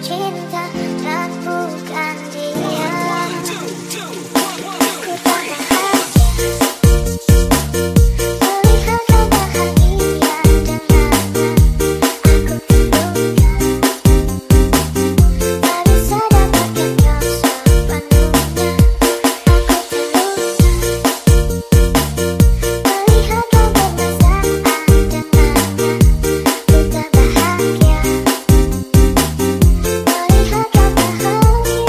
cinta dan bukan dia. Ku tak bahagia melihat kau bahagia dengannya. Aku terluka, tak bisa dapatkan kau sepenuhnya. Aku terluka melihat kau bermesraan dengannya. Ku tak bahagia melihat kau bahagia.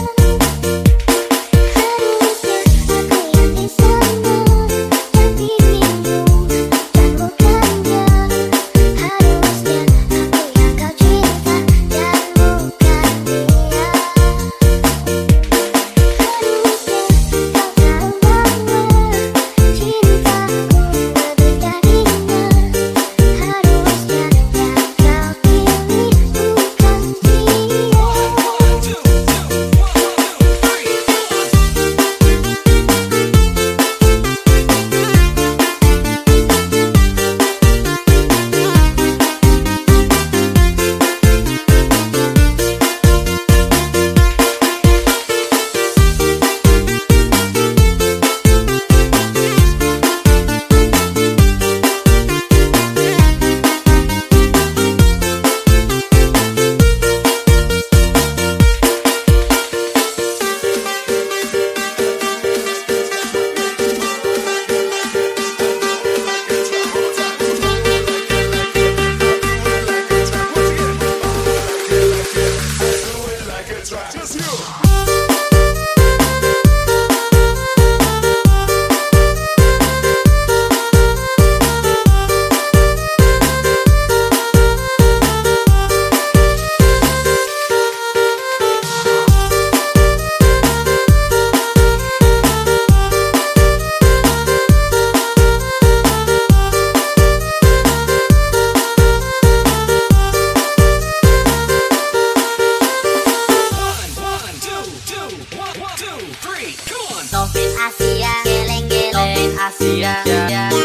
Harusnya aku yang di sana, tapi bingung dan bukan dia. Harusnya aku yang kau cinta dan bukan dia. Harusnya kau tahu bahwa cintaku lebih darinya. Harusnya yang kau pilih bukan dia. Novin Asia, geleng-geleng Novin Asia.